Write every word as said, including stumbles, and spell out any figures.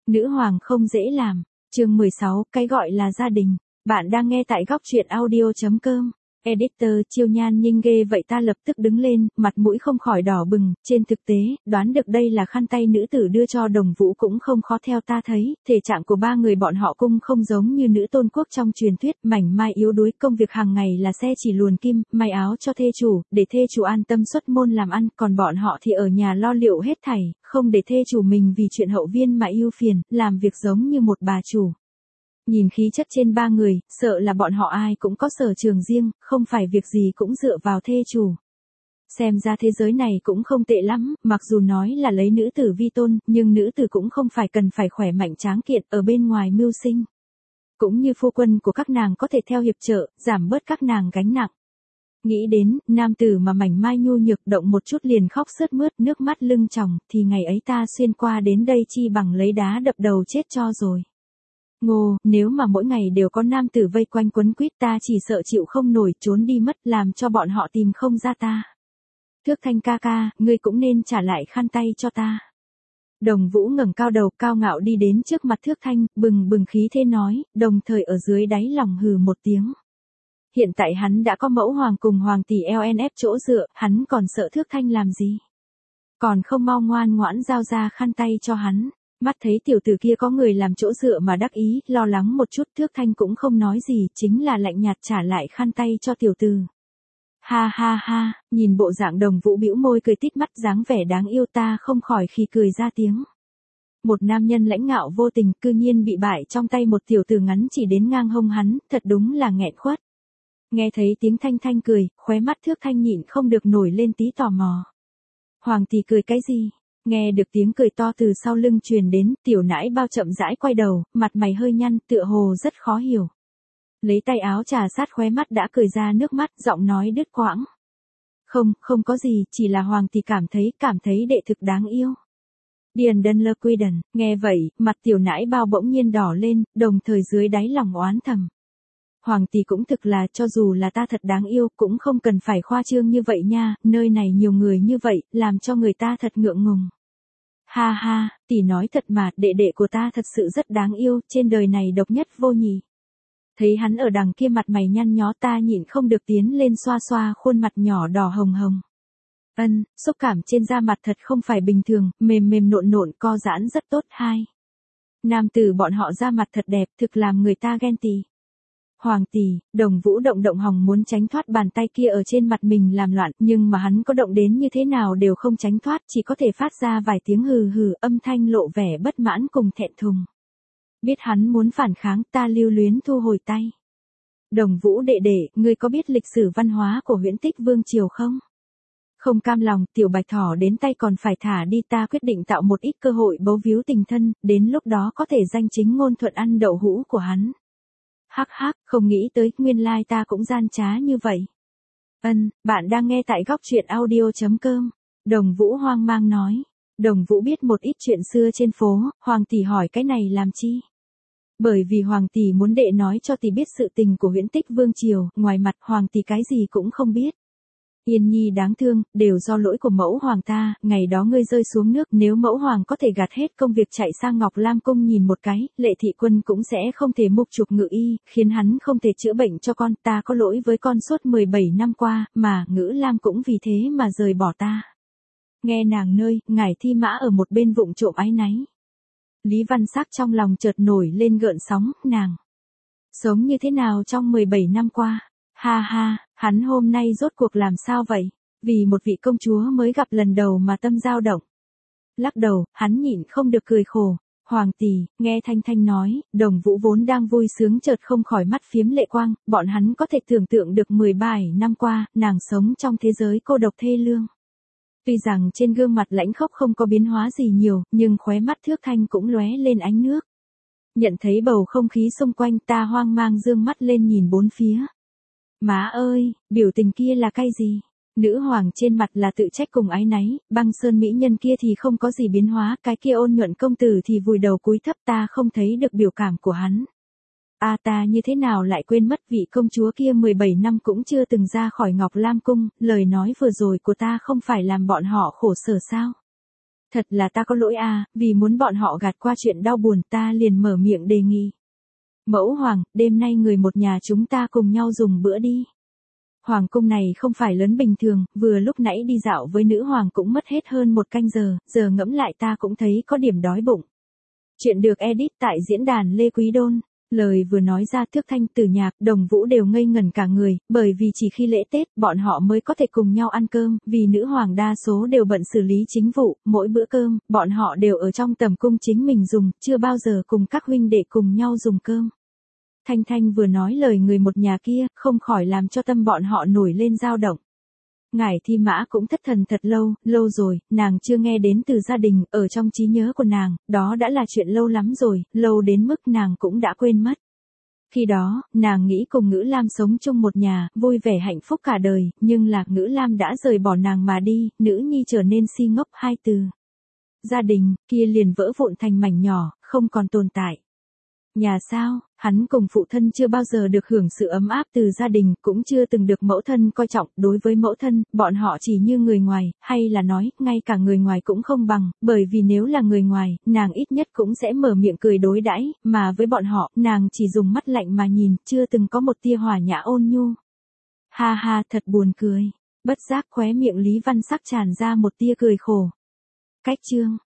Nữ hoàng không dễ làm. Chương mười sáu, cái gọi là gia đình. Bạn đang nghe tại góc truyện audio chấm com. Editor, Chiêu Nhan Nhinh ghê vậy ta lập tức đứng lên, mặt mũi không khỏi đỏ bừng, trên thực tế, đoán được đây là khăn tay nữ tử đưa cho Đồng Vũ cũng không khó theo ta thấy, thể trạng của ba người bọn họ cung không giống như nữ tôn quốc trong truyền thuyết, mảnh mai yếu đuối, công việc hàng ngày là xe chỉ luồn kim, may áo cho thê chủ, để thê chủ an tâm xuất môn làm ăn, còn bọn họ thì ở nhà lo liệu hết thảy, không để thê chủ mình vì chuyện hậu viên mà ưu phiền, làm việc giống như một bà chủ. Nhìn khí chất trên ba người, sợ là bọn họ ai cũng có sở trường riêng, không phải việc gì cũng dựa vào thê chủ. Xem ra thế giới này cũng không tệ lắm, mặc dù nói là lấy nữ tử vi tôn, nhưng nữ tử cũng không phải cần phải khỏe mạnh tráng kiện ở bên ngoài mưu sinh. Cũng như phu quân của các nàng có thể theo hiệp trợ, giảm bớt các nàng gánh nặng. Nghĩ đến, nam tử mà mảnh mai nhu nhược động một chút liền khóc sướt mướt nước mắt lưng tròng, thì ngày ấy ta xuyên qua đến đây chi bằng lấy đá đập đầu chết cho rồi. Ngô, nếu mà mỗi ngày đều có nam tử vây quanh quấn quýt ta chỉ sợ chịu không nổi trốn đi mất làm cho bọn họ tìm không ra ta. Thước Thanh ca ca, ngươi cũng nên trả lại khăn tay cho ta. Đồng Vũ ngẩng cao đầu cao ngạo đi đến trước mặt Thước Thanh, bừng bừng khí thế nói, đồng thời ở dưới đáy lòng hừ một tiếng. Hiện tại hắn đã có mẫu hoàng cùng hoàng tỷ eo en ép chỗ dựa, hắn còn sợ Thước Thanh làm gì? Còn không mau ngoan ngoãn giao ra khăn tay cho hắn. Mắt thấy tiểu tử kia có người làm chỗ dựa mà đắc ý, lo lắng một chút Thước Thanh cũng không nói gì, chính là lạnh nhạt trả lại khăn tay cho tiểu tử. Ha ha ha, nhìn bộ dạng Đồng Vũ bĩu môi cười tít mắt dáng vẻ đáng yêu ta không khỏi khi cười ra tiếng. Một nam nhân lãnh ngạo vô tình cư nhiên bị bại trong tay một tiểu tử ngắn chỉ đến ngang hông hắn, thật đúng là nghẹn khuất. Nghe thấy tiếng Thanh Thanh cười, khóe mắt Thước Thanh nhịn không được nổi lên tí tò mò. Hoàng tỷ cười cái gì? Nghe được tiếng cười to từ sau lưng truyền đến, tiểu nãi bao chậm rãi quay đầu, mặt mày hơi nhăn, tựa hồ rất khó hiểu. Lấy tay áo trà sát khóe mắt đã cười ra nước mắt, giọng nói đứt quãng. Không, không có gì, chỉ là hoàng tỷ cảm thấy, cảm thấy đệ thực đáng yêu. Điền Đơn Lơ Quy Đần, nghe vậy, mặt tiểu nãi bao bỗng nhiên đỏ lên, đồng thời dưới đáy lòng oán thầm. Hoàng tỷ cũng thực là, cho dù là ta thật đáng yêu, cũng không cần phải khoa trương như vậy nha, nơi này nhiều người như vậy, làm cho người ta thật ngượng ngùng. Ha ha, tỷ nói thật mà, đệ đệ của ta thật sự rất đáng yêu, trên đời này độc nhất vô nhị. Thấy hắn ở đằng kia mặt mày nhăn nhó ta nhịn không được tiến lên xoa xoa khuôn mặt nhỏ đỏ hồng hồng. Ân, xúc cảm trên da mặt thật không phải bình thường, mềm mềm nộn nộn co giãn rất tốt hai. Nam tử bọn họ da mặt thật đẹp, thực làm người ta ghen tị. Hoàng tỷ, Đồng Vũ động động hòng muốn tránh thoát bàn tay kia ở trên mặt mình làm loạn, nhưng mà hắn có động đến như thế nào đều không tránh thoát, chỉ có thể phát ra vài tiếng hừ hừ, âm thanh lộ vẻ bất mãn cùng thẹn thùng. Biết hắn muốn phản kháng, ta lưu luyến thu hồi tay. Đồng Vũ đệ đệ, ngươi có biết lịch sử văn hóa của Huyễn Tích Vương triều không? Không cam lòng, tiểu bạch thỏ đến tay còn phải thả đi, ta quyết định tạo một ít cơ hội bấu víu tình thân, đến lúc đó có thể danh chính ngôn thuận ăn đậu hũ của hắn. Hắc hắc, không nghĩ tới, nguyên lai ta cũng gian trá như vậy. Ân, bạn đang nghe tại góc truyện audio chấm com. Đồng Vũ hoang mang nói. Đồng Vũ biết một ít chuyện xưa trên phố, hoàng tỷ hỏi cái này làm chi? Bởi vì hoàng tỷ muốn đệ nói cho tỷ biết sự tình của Huyễn Tích Vương triều, ngoài mặt hoàng tỷ cái gì cũng không biết. Yên nhi đáng thương, đều do lỗi của mẫu hoàng ta, ngày đó ngươi rơi xuống nước, nếu mẫu hoàng có thể gạt hết công việc chạy sang Ngọc Lam Cung nhìn một cái, Lệ Thị Quân cũng sẽ không thể mục trục ngự y, khiến hắn không thể chữa bệnh cho con, ta có lỗi với con suốt mười bảy năm qua, mà Ngữ Lam cũng vì thế mà rời bỏ ta. Nghe nàng nơi, ngải thi mã ở một bên vụng trộm áy náy. Lý Văn Sắc trong lòng chợt nổi lên gợn sóng, nàng sống như thế nào trong mười bảy năm qua? Ha ha, hắn hôm nay rốt cuộc làm sao vậy? Vì một vị công chúa mới gặp lần đầu mà tâm dao động. Lắc đầu, hắn nhịn không được cười khổ. Hoàng tỷ, nghe Thanh Thanh nói, Đồng Vũ vốn đang vui sướng chợt không khỏi mắt phiếm lệ quang, bọn hắn có thể tưởng tượng được mười bảy năm qua, nàng sống trong thế giới cô độc thê lương. Tuy rằng trên gương mặt lãnh khốc không có biến hóa gì nhiều, nhưng khóe mắt Thước Thanh cũng lóe lên ánh nước. Nhận thấy bầu không khí xung quanh ta hoang mang dương mắt lên nhìn bốn phía. Má ơi, biểu tình kia là cái gì? Nữ hoàng trên mặt là tự trách cùng áy náy, Băng Sơn mỹ nhân kia thì không có gì biến hóa, cái kia Ôn Nhuận công tử thì vùi đầu cúi thấp, ta không thấy được biểu cảm của hắn. A ta như thế nào lại quên mất vị công chúa kia mười bảy năm cũng chưa từng ra khỏi Ngọc Lam Cung, lời nói vừa rồi của ta không phải làm bọn họ khổ sở sao? Thật là ta có lỗi à, vì muốn bọn họ gạt qua chuyện đau buồn ta liền mở miệng đề nghị. Mẫu hoàng, đêm nay người một nhà chúng ta cùng nhau dùng bữa đi. Hoàng cung này không phải lớn bình thường, vừa lúc nãy đi dạo với nữ hoàng cũng mất hết hơn một canh giờ, giờ ngẫm lại ta cũng thấy có điểm đói bụng. Chuyện được edit tại diễn đàn Lê Quý Đôn. Lời vừa nói ra Thước Thanh, Tử Nhạc, Đồng Vũ đều ngây ngẩn cả người, bởi vì chỉ khi lễ Tết bọn họ mới có thể cùng nhau ăn cơm, vì nữ hoàng đa số đều bận xử lý chính vụ, mỗi bữa cơm, bọn họ đều ở trong tầm cung chính mình dùng, chưa bao giờ cùng các huynh đệ cùng nhau dùng cơm. Thanh Thanh vừa nói lời người một nhà kia, không khỏi làm cho tâm bọn họ nổi lên dao động. Ngải Thi Mã cũng thất thần thật lâu, lâu rồi, nàng chưa nghe đến từ gia đình, ở trong trí nhớ của nàng, đó đã là chuyện lâu lắm rồi, lâu đến mức nàng cũng đã quên mất. Khi đó, nàng nghĩ cùng Ngữ Lam sống chung một nhà, vui vẻ hạnh phúc cả đời, nhưng là Ngữ Lam đã rời bỏ nàng mà đi, nữ nhi trở nên si ngốc, hai từ. Gia đình, kia liền vỡ vụn thành mảnh nhỏ, không còn tồn tại. Nhà sao, hắn cùng phụ thân chưa bao giờ được hưởng sự ấm áp từ gia đình, cũng chưa từng được mẫu thân coi trọng, đối với mẫu thân, bọn họ chỉ như người ngoài, hay là nói, ngay cả người ngoài cũng không bằng, bởi vì nếu là người ngoài, nàng ít nhất cũng sẽ mở miệng cười đối đãi, mà với bọn họ, nàng chỉ dùng mắt lạnh mà nhìn, chưa từng có một tia hòa nhã ôn nhu. Ha ha, thật buồn cười. Bất giác khóe miệng Lý Văn Sắc tràn ra một tia cười khổ. Cách chương